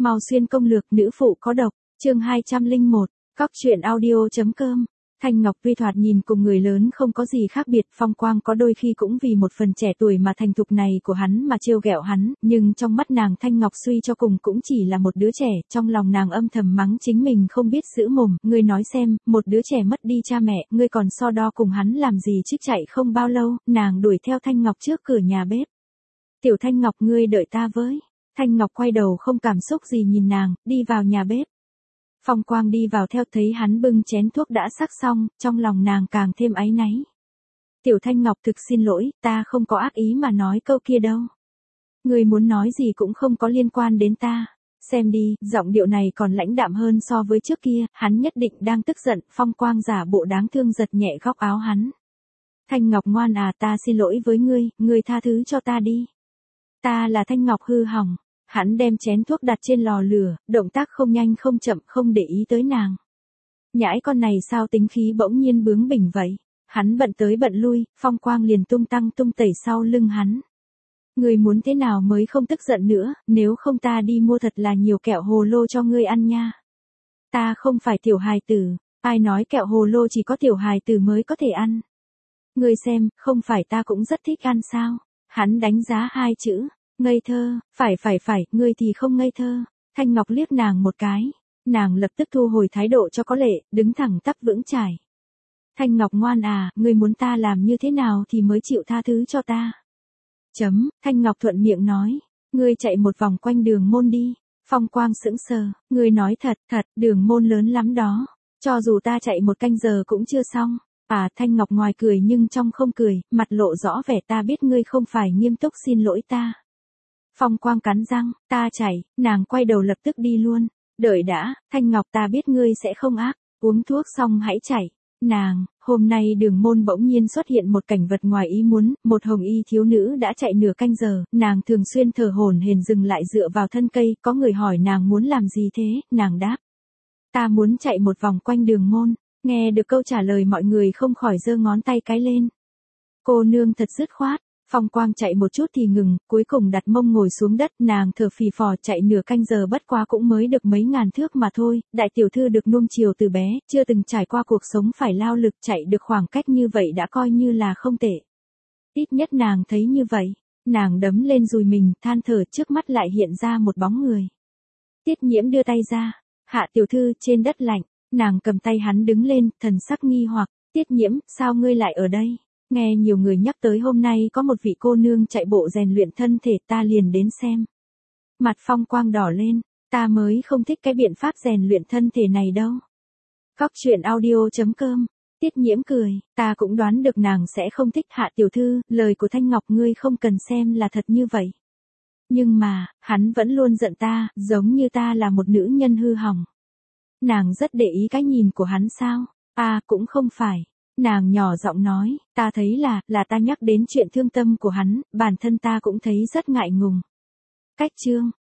Mao Xuyên công lược nữ phụ có độc, chương 201, Cóc truyện audio.com. Thanh Ngọc tuy thoạt nhìn cùng người lớn không có gì khác biệt, phong quang có đôi khi cũng vì một phần trẻ tuổi mà thành thục này của hắn mà trêu ghẹo hắn, nhưng trong mắt nàng Thanh Ngọc suy cho cùng cũng chỉ là một đứa trẻ, trong lòng nàng âm thầm mắng chính mình không biết giữ mồm, ngươi nói xem, một đứa trẻ mất đi cha mẹ, ngươi còn so đo cùng hắn làm gì chứ. Chạy không bao lâu, nàng đuổi theo Thanh Ngọc trước cửa nhà bếp. Tiểu Thanh Ngọc, ngươi đợi ta với. Thanh Ngọc quay đầu không cảm xúc gì nhìn nàng, đi vào nhà bếp. Phong Quang đi vào theo, thấy hắn bưng chén thuốc đã sắc xong, trong lòng nàng càng thêm áy náy. Tiểu Thanh Ngọc, thực xin lỗi, ta không có ác ý mà nói câu kia đâu. Ngươi muốn nói gì cũng không có liên quan đến ta. Xem đi, giọng điệu này còn lãnh đạm hơn so với trước kia, hắn nhất định đang tức giận. Phong Quang giả bộ đáng thương giật nhẹ góc áo hắn. Thanh Ngọc ngoan à, ta xin lỗi với ngươi tha thứ cho ta đi. Ta là Thanh Ngọc hư hỏng. Hắn đem chén thuốc đặt trên lò lửa, động tác không nhanh không chậm, không để ý tới nàng. Nhãi con này sao tính khí bỗng nhiên bướng bỉnh vậy? Hắn bận tới bận lui, Phong Quang liền tung tăng tung tẩy sau lưng hắn. Ngươi muốn thế nào mới không tức giận nữa, nếu không ta đi mua thật là nhiều kẹo hồ lô cho ngươi ăn nha. Ta không phải tiểu hài tử, ai nói kẹo hồ lô chỉ có tiểu hài tử mới có thể ăn. Ngươi xem, không phải ta cũng rất thích ăn sao? Hắn đánh giá hai chữ. Ngây thơ, phải, ngươi thì không ngây thơ. Thanh Ngọc liếc nàng một cái. Nàng lập tức thu hồi thái độ cho có lệ, đứng thẳng tắp vững chãi. Thanh Ngọc ngoan à, ngươi muốn ta làm như thế nào thì mới chịu tha thứ cho ta. Thanh Ngọc thuận miệng nói. Ngươi chạy một vòng quanh đường môn đi. Phong Quang sững sờ, ngươi nói thật, đường môn lớn lắm đó. Cho dù ta chạy một canh giờ cũng chưa xong. À, Thanh Ngọc ngoài cười nhưng trong không cười, mặt lộ rõ vẻ, ta biết ngươi không phải nghiêm túc xin lỗi ta. Phong Quang cắn răng, ta chạy, nàng quay đầu lập tức đi luôn. Đợi đã, Thanh Ngọc, ta biết ngươi sẽ không ác, uống thuốc xong hãy chạy. Nàng, hôm nay đường môn bỗng nhiên xuất hiện một cảnh vật ngoài ý muốn, một hồng y thiếu nữ đã chạy nửa canh giờ, nàng thường xuyên thở hổn hển dừng lại dựa vào thân cây, có người hỏi nàng muốn làm gì thế, nàng đáp. Ta muốn chạy một vòng quanh đường môn, nghe được câu trả lời mọi người không khỏi giơ ngón tay cái lên. Cô nương thật dứt khoát. Phong Quang chạy một chút thì ngừng, cuối cùng đặt mông ngồi xuống đất, nàng thở phì phò chạy nửa canh giờ bất quá cũng mới được mấy ngàn thước mà thôi, đại tiểu thư được nuông chiều từ bé, chưa từng trải qua cuộc sống phải lao lực, chạy được khoảng cách như vậy đã coi như là không tệ. Ít nhất nàng thấy như vậy, nàng đấm lên dùi mình, than thở, trước mắt lại hiện ra một bóng người. Tiết Nhiễm đưa tay ra, Hạ tiểu thư, trên đất lạnh, nàng cầm tay hắn đứng lên, thần sắc nghi hoặc, Tiết Nhiễm, sao ngươi lại ở đây? Nghe nhiều người nhắc tới hôm nay có một vị cô nương chạy bộ rèn luyện thân thể, ta liền đến xem. Mặt Phong Quang đỏ lên, ta mới không thích cái biện pháp rèn luyện thân thể này đâu. Cóc truyện audio.com. Tiết Nhiễm cười, ta cũng đoán được nàng sẽ không thích. Hạ tiểu thư, lời của Thanh Ngọc ngươi không cần xem là thật như vậy. Nhưng mà, hắn vẫn luôn giận ta, giống như ta là một nữ nhân hư hỏng. Nàng rất để ý cái nhìn của hắn sao? À, cũng không phải. Nàng nhỏ giọng nói, ta thấy là ta nhắc đến chuyện thương tâm của hắn, bản thân ta cũng thấy rất ngại ngùng. Cách chương.